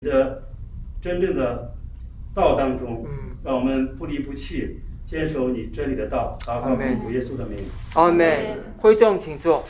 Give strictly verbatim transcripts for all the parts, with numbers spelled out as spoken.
的真正的道当中， 嗯， 让我们不离不弃，坚守你真理的道。祷告奉主耶稣的名。 阿们。会众请坐。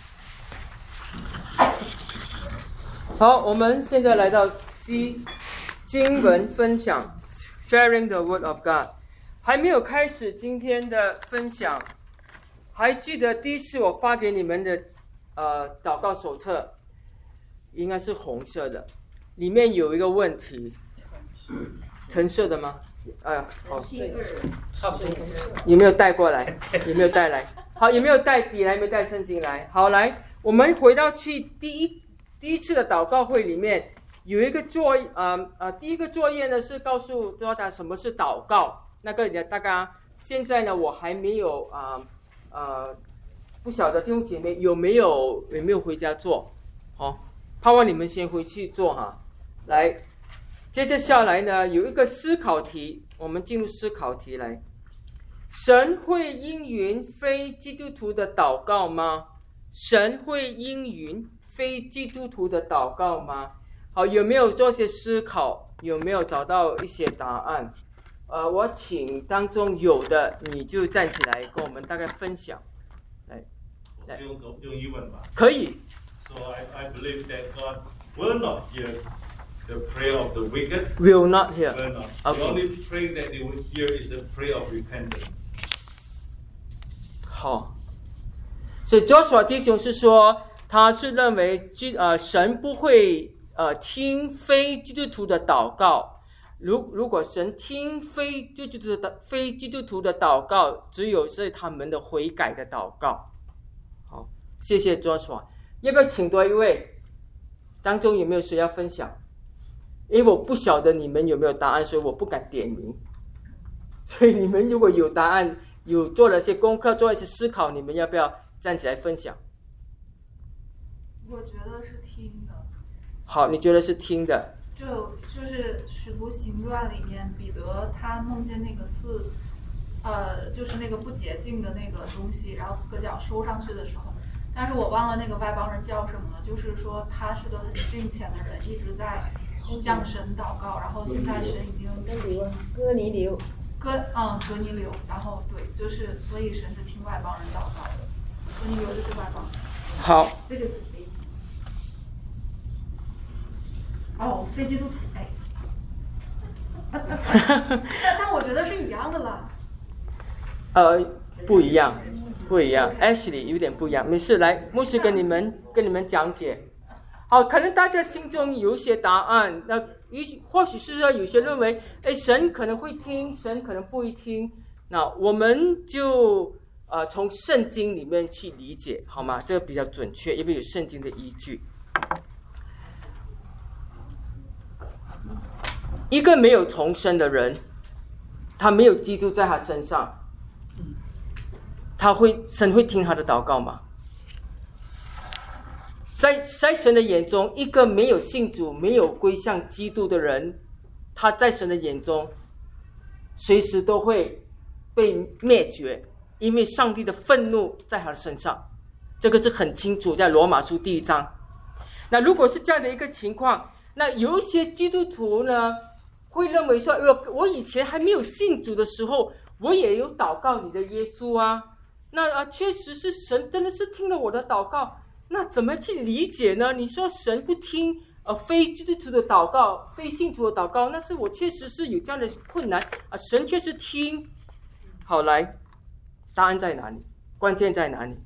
好，我们现在来到 C 经文分享 ，Sharing the Word of God。还没有开始今天的分享，还记得第一次我发给你们的呃祷告手册，应该是红色的，里面有一个问题，橙色的吗？哎呀，好，有没有带过来？有没有带来？好，有没有带笔来？有没有带圣经来？好，来，我们回到去第一第一次的祷告会里面，有一个作呃呃第一个作业呢是告诉大家什么是祷告。那个呢，大家现在呢，我还没有啊呃, 呃不晓得弟兄姐妹有没有有没有回家做？好、哦，盼望你们先回去做哈。来，接着下来呢，有一个思考题，我们进入思考题来。神会应允非基督徒的祷告吗？神会应允非基督徒的祷告吗？好，有没有做些思考？有没有找到一些答案？呃，我请当中有的你就站起来跟我们大概分享。来， 来用用英文吧。 可以。 So I I believe that God will not hear the prayer of the wicked. Will not hear. Will not. Okay. The only prayer that they will hear is the prayer of repentance. 好，所以 Joshua 弟兄是说，他是认为基呃神不会呃听非基督徒的祷告。如如果神听非基督徒的非基督徒的祷告，只有是他们的悔改的祷告。好，谢谢 Joshua。要不要请多一位？当中有没有谁要分享？因为我不晓得你们有没有答案，所以我不敢点名。所以你们如果有答案，有做了些功课，做了一些思考，你们要不要站起来分享？ 我觉得是听的。 好，你觉得是听的？ 就就是《使徒行传》里面，彼得他梦见那个四，呃，就是那个不洁净的那个东西，然后四个脚收上去的时候，但是我忘了那个外邦人叫什么了。就是说他是个很敬虔的人，一直在向神祷告，然后现在神已经哥尼流， 哥嗯哥尼流，然后对，就是所以神是听外邦人祷告的，哥尼流就是外邦人。 好， 这个是非。哦，非基督徒，哎，但但我觉得是一样的啦。 呃，不一样，不一样 ，Ashley 有点不一样，没事，来，牧师跟你们跟你们讲解。好，可能大家心中有一些答案，那或许是说有些认为，哎，神可能会听，神可能不会听，那我们就呃从圣经里面去理解，好吗？这个比较准确，因为有圣经的依据。一个没有重生的人，他没有基督在他身上，他会神会听他的祷告吗？在在神的眼中，一个没有信主、没有归向基督的人，他在神的眼中，随时都会被灭绝，因为上帝的愤怒在他的身上，这个是很清楚，在罗马书第一章。那如果是这样的一个情况，那有一些基督徒呢，会认为说，我我以前还没有信主的时候，我也有祷告你的耶稣啊，那啊确实是神真的是听了我的祷告，那怎么去理解呢？你说神不听呃非基督徒的祷告，非信徒的祷告，那是我确实是有这样的困难啊，神确实听。好，来，答案在哪里？关键在哪里？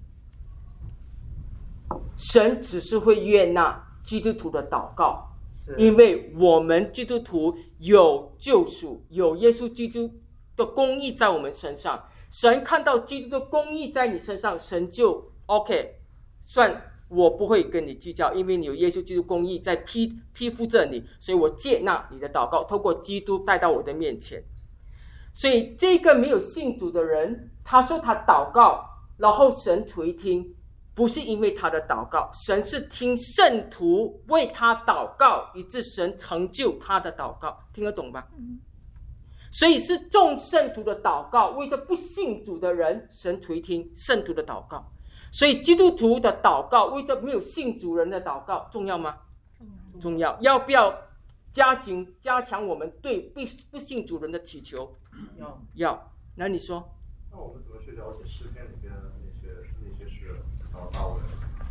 神只是会悦纳基督徒的祷告。因为我们基督徒有救赎，有耶稣基督的公义在我们身上，神看到基督的公义在你身上，神就 OK， 算我不会跟你计较，因为你有耶稣基督公义在披披覆着你，所以我接纳你的祷告，透过基督带到我的面前。所以这个没有信主的人，他说他祷告，然后神垂听，不是因为他的祷告，神是听圣徒为他祷告，以致神成就他的祷告，听得懂吧？所以是众圣徒的祷告，为着不信主的人，神垂听圣徒的祷告。所以基督徒的祷告，为着没有信主人的祷告，重要吗？重要。要不要加紧加强我们对不不信主人的祈求？ 要要。那你说？ 那我们怎么去了解诗篇里边的那些那些诗，还有大卫？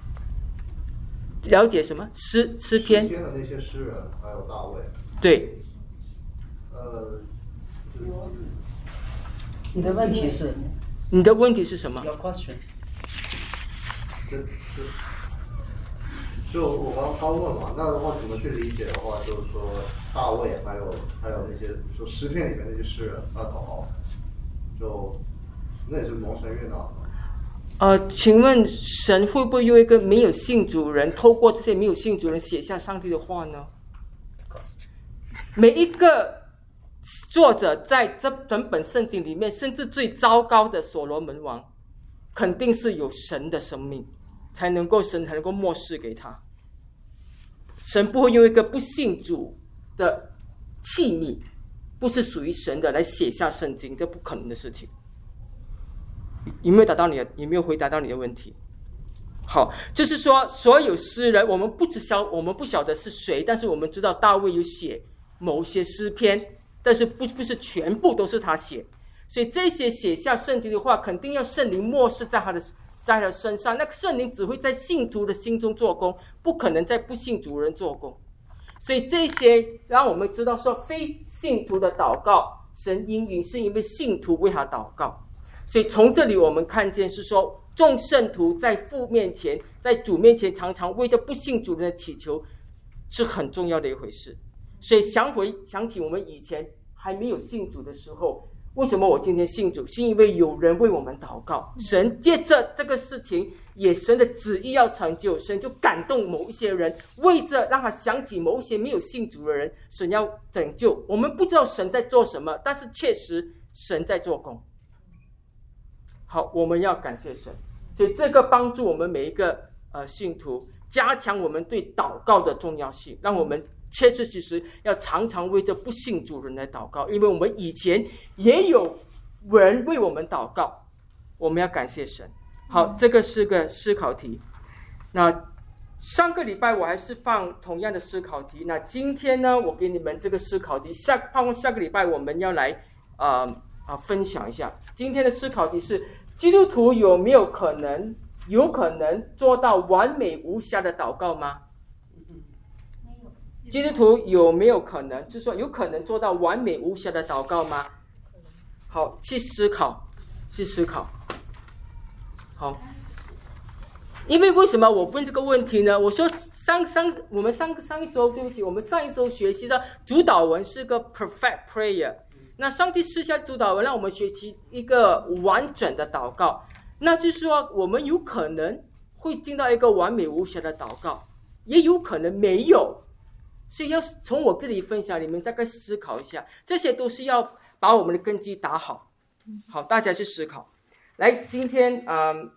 了解什么诗诗篇？ 诗篇的那些诗人，还有大卫。 对。 呃， 你的问题是？ 你的问题是什么 Your question。 这这，就我刚刚问嘛，那的话怎么去理解的话，就是说大卫还有还有那些说诗篇里面那些诗人，那祷告，就那也是蒙神悦纳的。 呃，请问神会不会用一个没有信主人，透过这些没有信主人写下上帝的话呢？每一个作者在这整本圣经里面，甚至最糟糕的所罗门王，肯定是有神的生命，才能够神才能够默示给他。神不会用一个不信主的器皿，不是属于神的来写下圣经，这不可能的事情。有没有答到你的？有没有回答到你的问题？好，就是说，所有诗人，我们不知晓，我们不晓得是谁，但是我们知道大卫有写某些诗篇，但是不不是全部都是他写，所以这些写下圣经的话，肯定要圣灵默示在他的在他的身上。那个圣灵只会在信徒的心中做工，不可能在不信主人做工。所以这些让我们知道说，非信徒的祷告，神应允是因为信徒为他祷告。所以从这里我们看见是说，众圣徒在父面前，在主面前，常常为着不信主人的祈求，是很重要的一回事。所以想回想起我们以前还没有信主的时候，为什么我今天信主？是因为有人为我们祷告，神借着这个事情，也神的旨意要成就，神就感动某一些人，为着让他想起某一些没有信主的人，神要拯救。我们不知道神在做什么，但是确实神在做工。好，我们要感谢神，所以这个帮助我们每一个呃信徒，加强我们对祷告的重要性，让我们切切实实要常常为这不信主人来祷告，因为我们以前也有人为我们祷告，我们要感谢神。好，这个是个思考题。那上个礼拜我还是放同样的思考题，那今天呢，我给你们这个思考题，下盼望下个礼拜我们要来呃啊分享一下。今天的思考题是：基督徒有没有可能有可能做到完美无瑕的祷告吗？基督徒有没有可能，就是说有可能做到完美无瑕的祷告吗？好，去思考，去思考。好，因为为什么我问这个问题呢？我说上上我们上上一周，对不起，我们上一周学习的主祷文是个 perfect prayer。那上帝赐下主祷文，让我们学习一个完整的祷告。那就是说，我们有可能会进到一个完美无瑕的祷告，也有可能没有。所以要从我这里分享，你们大概思考一下，这些都是要把我们的根基打好。好，大家去思考。来，今天嗯，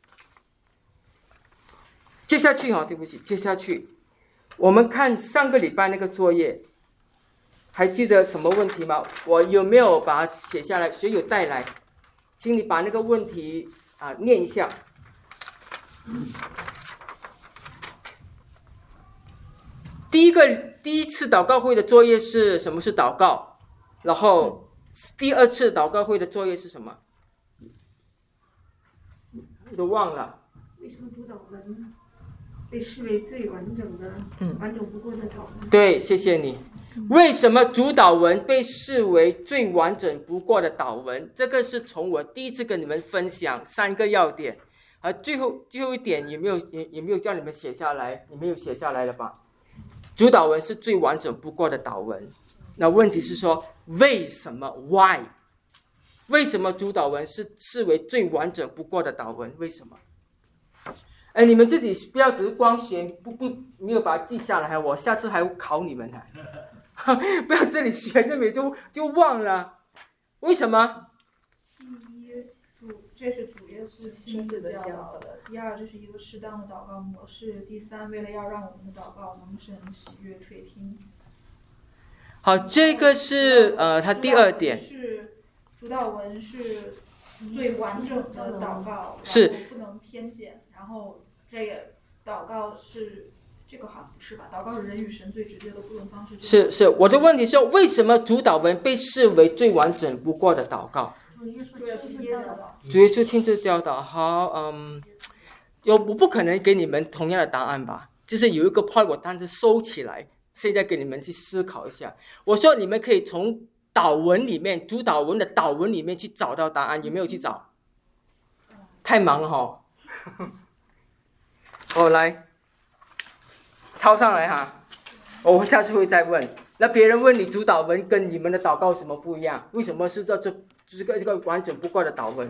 接下去哈，对不起，接下去我们看上个礼拜那个作业，还记得什么问题吗？我有没有把它写下来？谁有带来？请你把那个问题啊念一下。第一个第一次祷告会的作业是什么是祷告？然后第二次祷告会的作业是什么？我都忘了。 为什么主祷文被视为最完整的、嗯、完整不过的祷文？ 对，谢谢你。为什么主祷文被视为最完整不过的祷文？这个是从我第一次跟你们分享三个要点，而最后最后一点有没有也也没有叫你们写下来？你们有写下来了吧？主祷文是最完整不过的祷文。那问题是说，为什么 ？Why？ 为什么主祷文是视为最完整不过的祷文？为什么？哎，你们自己不要只是光学，不不没有把它记下来，我下次还会考你们的。不要这里学着没就就忘了，为什么？ 第一，主这是主耶稣亲自教导的；第二，这是一个适当的祷告模式；第三，为了要让我们的祷告蒙神喜悦垂听。 好，这个是呃，他第二点是主祷文是最完整的祷告， 是然后不能偏见，然后这个祷告是。 这个好像不是吧？祷告是人与神最直接的互动方式。 是是，我的问题是为什么主祷文被视为最完整不过的祷告？ 主耶稣亲自教导。 主耶稣亲自教导。好，嗯，有我不可能给你们同样的答案吧？就是有一个 point 我当时收起来，现在给你们去思考一下。我说你们可以从祷文里面，主祷文的祷文里面去找到答案，有没有去找？太忙了哈。哦，来，抄上来哈。我下次会再问。那别人问你主祷文跟你们的祷告有什么不一样？为什么是这这这个这个完整不过的祷文？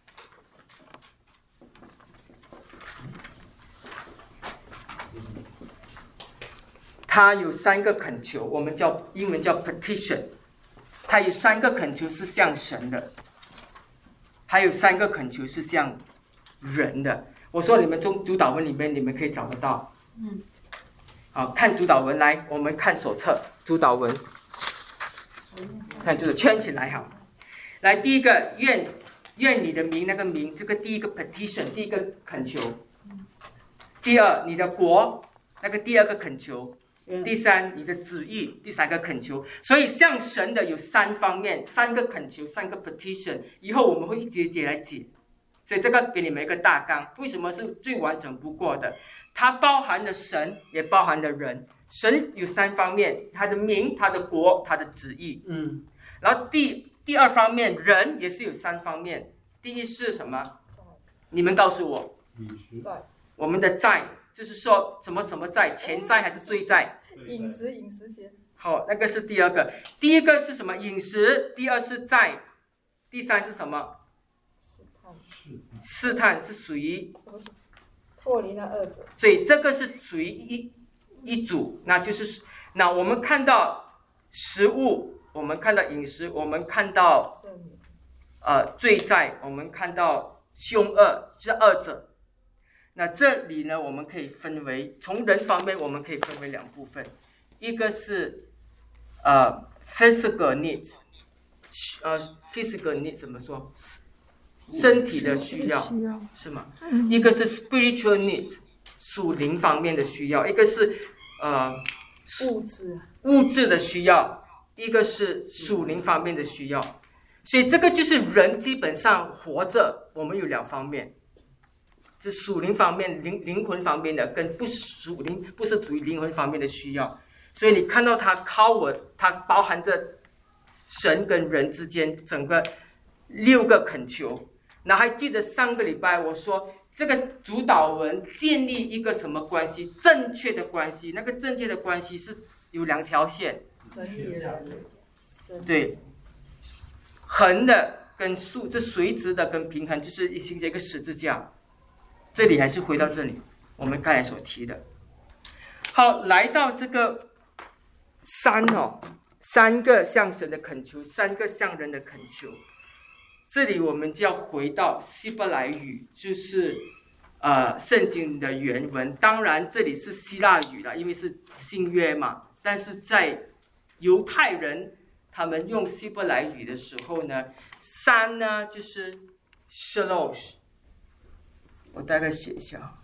它有三个恳求，我们叫英文叫 petition。它有三个恳求是向神的，还有三个恳求是向人的。我说你们从主祷文里面你们可以找得到。嗯。好，看主祷文来，我们看手册主祷文。看这个圈起来好。来，第一个愿愿你的名，那个名，这个第一个 petition， 第一个恳求。第二，你的国，那个第二个恳求。第三，你的旨意，第三个恳求。所以向神的有三方面，三个恳求，三个 petition。以后我们会一节节来解。所以这个给你们一个大纲，为什么是最完整不过的？它包含了神，也包含了人。神有三方面，他的名、他的国、他的旨意。嗯。然后第第二方面，人也是有三方面。第一是什么？你们告诉我。 债。 我们的债，就是说什么什么债，钱债还是罪债？ 饮食，饮食先。 好，那个是第二个。第一个是什么？饮食。第二是债。第三是什么？ 试探。 试探是属于脱离那二者。 所以这个是属于一一组，那就是那我们看到食物，我们看到饮食，我们看到呃罪债，我们看到凶恶，是二者。那这里呢，我们可以分为从人方面，我们可以分为两部分，一个是呃 physical needs， 呃 physical needs 怎么说？身体的需要是吗？一个是 spiritual needs， 属灵方面的需要，一个是呃物质物质的需要，一个是属灵方面的需要。所以这个就是人基本上活着，我们有两方面。是属灵方面、灵灵魂方面的，跟不是属灵、不是属于灵魂方面的需要。所以你看到它 cover， 它包含着神跟人之间整个六个恳求。那还记得上个礼拜我说，这个主祷文建立一个什么关系？正确的关系。那个正确的关系是有两条线。 神与人。 对，横的跟竖，这垂直的跟平衡，就是形成一个十字架。这里还是回到这里，我们刚才所提的。好，来到这个三哦，三个向神的恳求，三个向人的恳求。这里我们就要回到希伯来语，就是呃圣经的原文。当然这里是希腊语了，因为是新约嘛。但是在犹太人他们用希伯来语的时候呢，三呢就是 shalosh。我大概写一下。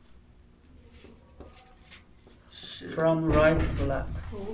是 From right to left。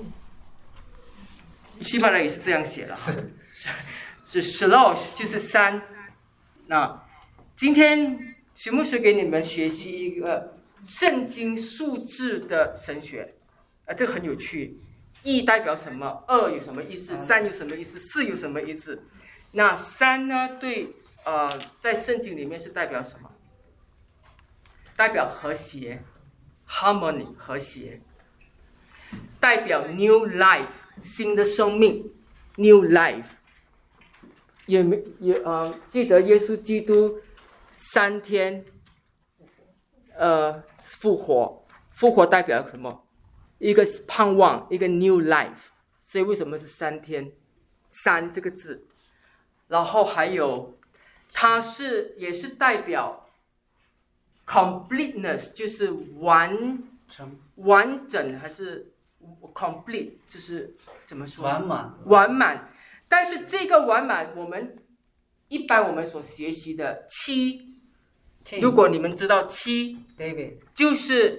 希伯来语是这样写的，是 shalosh 就是三。那今天徐牧师给你们学习一个圣经数字的神学，啊，这个很有趣。一代表什么？二有什么意思？三有什么意思？四有什么意思？那三呢？对，呃，在圣经里面是代表什么？代表和谐 ，harmony 和谐，代表 new life 新的生命 ，new life。有没有呃记得耶稣基督三天呃复活？复活代表什么？一个盼望，一个 new life。所以为什么是三天？三这个字，然后还有，它是也是代表。completeness 就是完完整还是 complete 就是怎么说？ 完满。 完满。但是这个完满，我们一般我们所学习的七，如果你们知道七， David 就是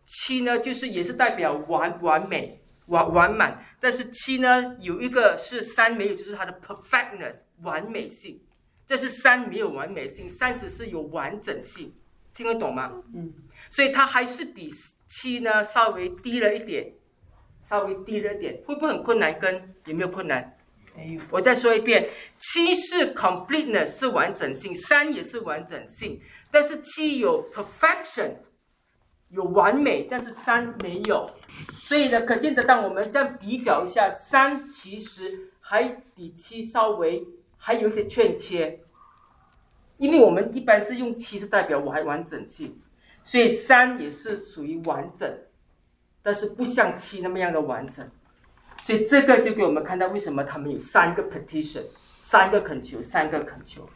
七呢，就是也是代表完完美完完满，但是七呢有一个是三没有，就是它的 perfectness 完美性，这是三没有完美性，三只是有完整性，听得懂吗？嗯，所以它还是比七呢稍微低了一点，稍微低了一点，会不会很困难跟？有没有困难？我再说一遍，七是 completeness 是完整性，三也是完整性，但是七有 perfection 有完美，但是三没有，所以呢，可见得当我们这样比较一下，三其实还比七稍微还有一些欠缺，因为我们一般是用七是代表完完整性，所以三也是属于完整，但是不像七那么样的完整。所以这个就给我们看到为什么他们有三个 petition， 三个恳求，三个恳求。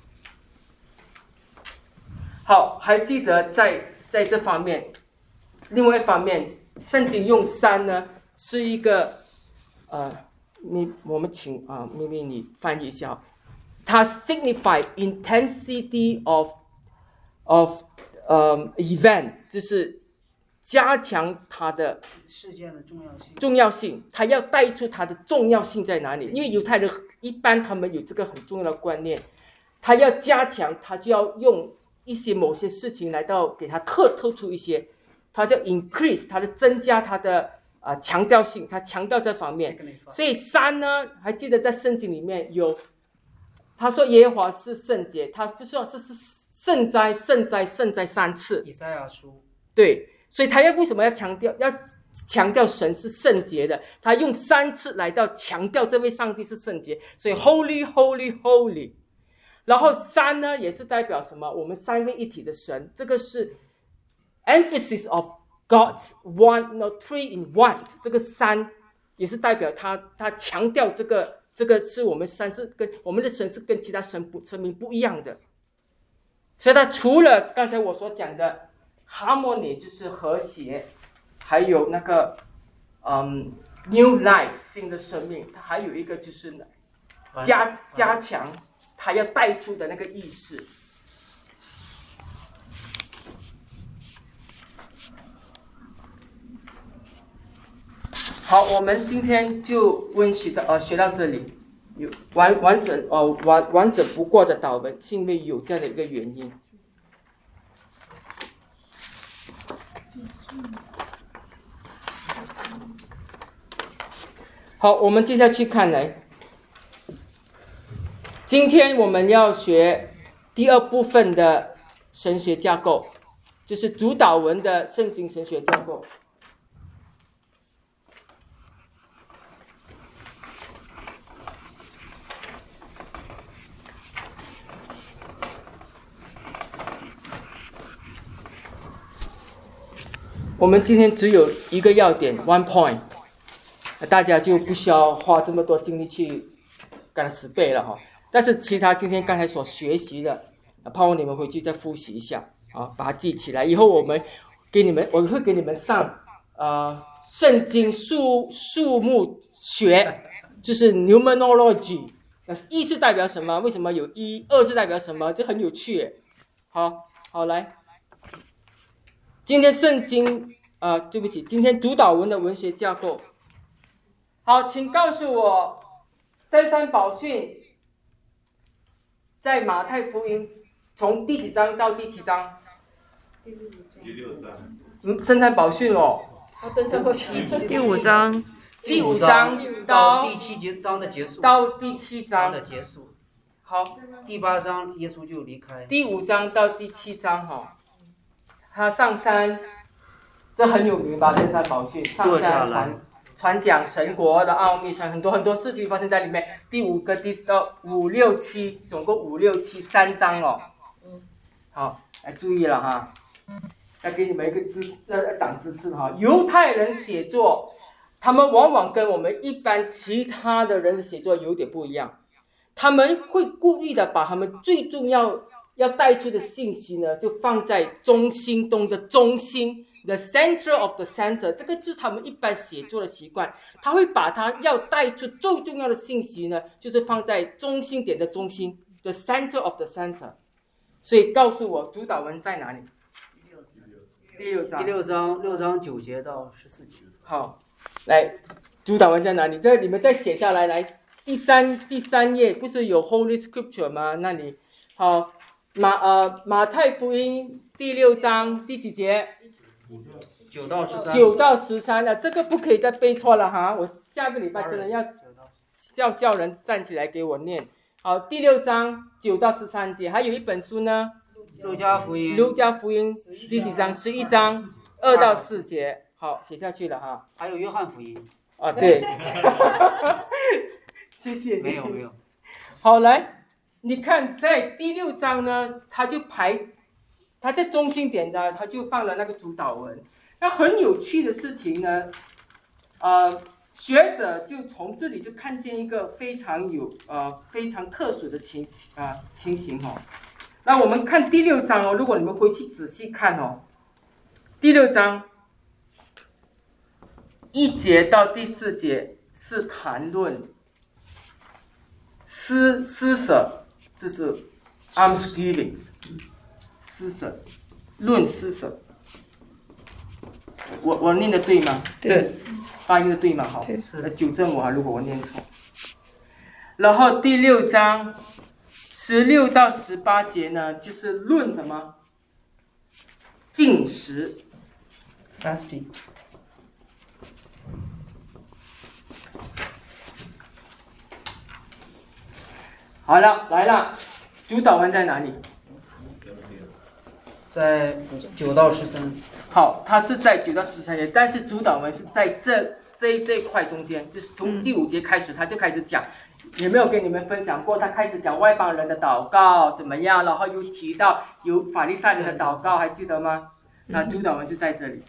好，还记得在在这方面，另外一方面，圣经用三呢是一个呃，你我们请啊，咪咪你翻译一下，它 signify intensity of of 呃 event， 就是加强它的事件的重要性， 重要性，他要带出它的重要性在哪里？因为犹太人一般他们有这个很重要的观念，他要加强，他就要用一些某些事情来到给他特突出一些，他叫 increase， 他的增加他的呃强调性，他强调这方面。所以三呢，还记得在圣经里面有，他说耶和华是圣洁，他不是说是是圣哉圣哉圣哉三次。 以赛亚书对。所以他要为什么要强调要强调神是圣洁的？他用三次来到强调这位上帝是圣洁，所以 Holy Holy Holy。然后三呢也是代表什么？我们三位一体的神，这个是 emphasis of God's one not three in one。这个三也是代表他他强调这个这个是我们三是跟我们的神是跟其他神不神明不一样的。所以他除了刚才我所讲的。Harmony 就是和谐，还有那个嗯 new life 新的生命，它还有一个就是加加强它要带出的那个意识。好，我们今天就温习到呃学到这里，有完完整呃完完整不过的祷文，是因为有这样的一个原因。好，我们接下去看来，今天我们要学第二部分的神学架构，就是主导文的圣经神学架构。我们今天只有一个要点 ，one point。大家就不需要花这么多精力去干死背了哈。但是其他今天刚才所学习的，盼望你们回去再复习一下啊，把它记起来。以后我们给你们，我会给你们上呃圣经数数目学，就是 numerology， 一是代表什么？为什么有一？二是代表什么？这很有趣。好，好来，今天圣经呃，对不起，今天主导文的文学架构。好，请告诉我，登山宝训在马太福音从第几章到第几章？ 第六章。 嗯，登山宝训哦。 登山宝训第五章。 第五章到第七节章的结束。 到第七章的结束。 好。 第八章耶稣就离开。 第五章到第七章哈、哦，他上山，这很有名吧？登山宝训，上山传。传讲神国的奥秘，很多很多事情发生在里面。第五个第到五六七，总共五六七三章哦。好，来注意了哈，要给你们一个知识，要长知识哈。犹太人写作，他们往往跟我们一般其他的人的写作有点不一样，他们会故意的把他们最重要要带出的信息呢，就放在中心中的中心。The center of the center， 这个就是他们一般写作的习惯，他会把他要带出最重要的信息呢，就是放在中心点的中心 ，the center of the center。所以告诉我主导文在哪里？ 第六章。 第六章六章九节到十四节。 好，来，主导文在哪里？这你们再写下来。来，第三第三页不是有 Holy Scripture 吗？那里好，马呃马太福音第六章第几节？ 九到十三。 九到十三了，这个不可以再背错了哈！我下个礼拜真的要叫叫人站起来给我念。好，第六章九到十三节，还有一本书呢， 路加福音。 路加福音第几章？十一章二到四节。好，写下去了哈。 还有约翰福音。 啊，对。谢谢你。 没有没有。 好，来，你看在第六章呢，他就排，他在中心点的，他就放了那个主导文。那很有趣的事情呢，呃，学者就从这里就看见一个非常有呃非常特殊的情啊、呃、情形哦。那我们看第六章哦，如果你们回去仔细看哦，第六章一节到第四节是谈论施施舍，这是 almsgiving， 施舍，论施舍。我我念的对吗？ 对， 发音的对吗？好， 对， 呃，纠正我啊，如果我念错。然后第六章十六到十八节呢，就是论什么？禁食 ，fasting。 好了，来了，主导文在哪里？ 在九到十三。 好，它是在九到十三节，但是主导文是在这这这一块中间，就是从第五节开始，他就开始讲，有没有跟你们分享过？他开始讲外邦人的祷告怎么样，然后又提到有法利赛人的祷告，还记得吗？那主导文就在这里。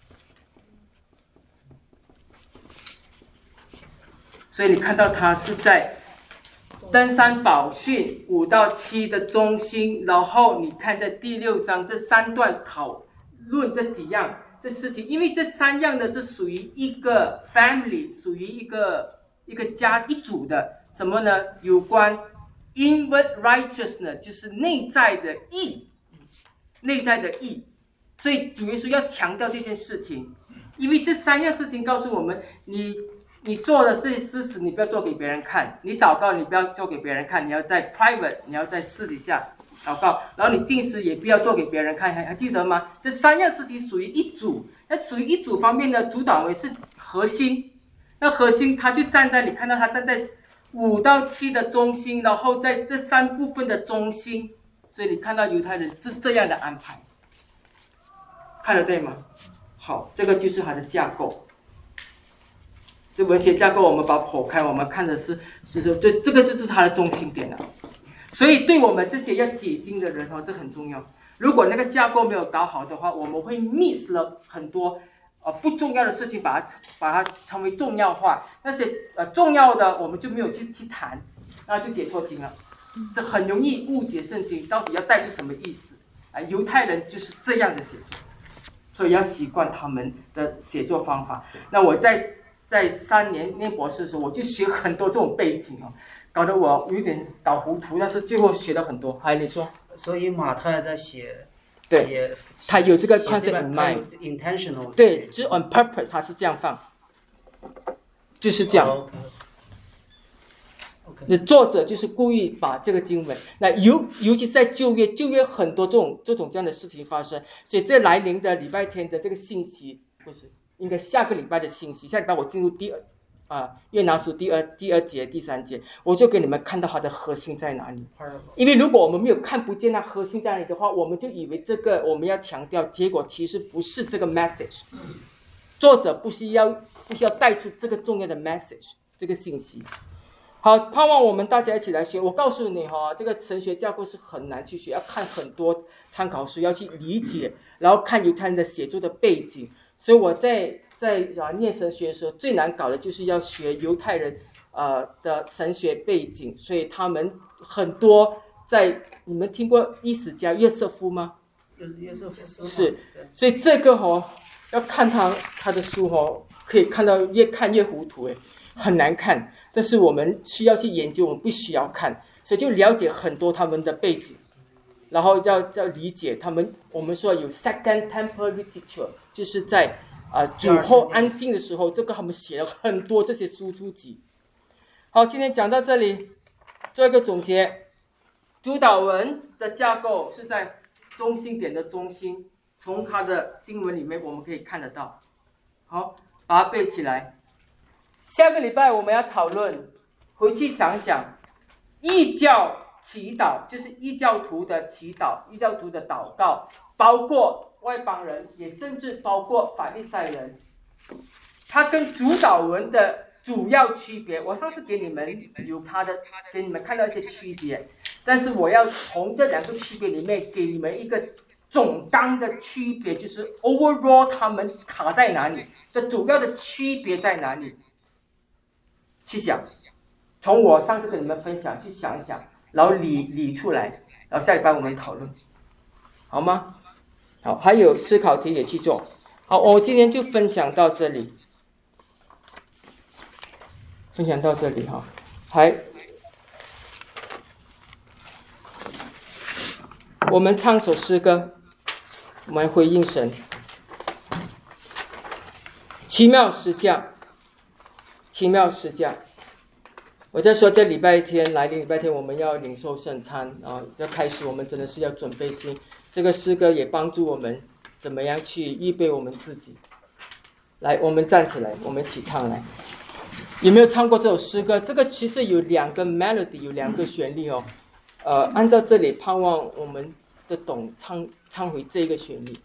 所以你看到他是在登山宝训五到七的中心，然后你看在第六章这三段讨论这几样这事情，因为这三样呢，这属于一个 family， 属于一个一个家一组的什么呢？有关 inward righteousness， 就是内在的义，内在的义。所以主耶稣要强调这件事情，因为这三样事情告诉我们，你你做的是事实，你不要做给别人看；你祷告，你不要做给别人看，你要在 private， 你要在私底下祷告，然后你禁食也不要做给别人看，还还记得吗？这三样事情属于一组，那属于一组方面呢，主导为是核心，那核心他就站在你看到他站在五到七的中心，然后在这三部分的中心，所以你看到犹太人是这样的安排，看得对吗？好，这个就是它的架构。这文学架构我们把它剖开，我们看的是是说这这个就是它的中心点了。所以对我们这些要解经的人哦，这很重要。如果那个架构没有搞好的话，我们会 miss 了很多呃不重要的事情，把它把它成为重要化。那些呃重要的我们就没有去去谈，那就解错经了。这很容易误解圣经到底要带出什么意思啊？犹太人就是这样的写作，所以要习惯他们的写作方法。那我在在三年念博士的时候，我就学很多这种背景哦。搞得我有点搞糊涂，但是最后学了很多。哎，你说？ 所以马太在写， 对， 写他有这个写 concept in mind， intentional， 对，就是 on purpose， 他是这样放，就是这样。 Oh, okay. 那作者就是故意把这个经文，那尤尤其是在旧约，旧约很多这种这种这样的事情发生，所以这来临的礼拜天的这个信息，不是应该下个礼拜的信息，下礼拜我进入第二。啊，约拿书第二第二节第三节，我就给你们看到它的核心在哪里。因为如果我们没有看不见它核心在哪里的话，我们就以为这个我们要强调，结果其实不是这个 message。作者不需要不需要带出这个重要的 message， 这个信息。好，盼望我们大家一起来学。我告诉你哈、哦，这个神学架构是很难去学，要看很多参考书，要去理解，然后看犹太人的写作的背景。所以我在。在啊念神学的时候，最难搞的就是要学犹太人呃的神学背景，所以他们很多在你们听过伊史家约瑟夫吗？ 约瑟夫是，所以这个哦要看他他的书哦，可以看到越看越糊涂哎，很难看。但是我们需要去研究，我们必须要看，所以就了解很多他们的背景。 然后要要理解他们。我们说有 second temple literature， 就是在啊、呃、主后安静的时候，这个他们写了很多这些书书籍。好，今天讲到这里，做一个总结。主导文的架构是在中心点的中心，从它的经文里面我们可以看得到。好，把它背起来。下个礼拜我们要讨论，回去想想，异教祈祷就是异教徒的祈祷，异教徒的祷告，包括外邦人，也甚至包括法利赛人。它跟主导文的主要区别，我上次给你们有它的，给你们看到一些区别，但是我要从这两个区别里面给你们一个总纲的区别，就是 overall 他们卡在哪里，这主要的区别在哪里？去想，从我上次跟你们分享去想一想，然后理理出来，然后下礼拜我们讨论，好吗？好，还有思考题也去做。好，我今天就分享到这里，分享到这里哈，还我们唱首诗歌，我们回应神。奇妙实价，奇妙实价。我在说这礼拜天来临，礼拜天我们要领受圣餐啊，要开始我们真的是要准备心。这个诗歌也帮助我们怎么样去预备我们自己。来，我们站起来，我们一起唱来。有没有唱过这首诗歌？这个其实有两个 melody， 有两个旋律哦。呃，按照这里，盼望我们的懂唱唱回这个旋律。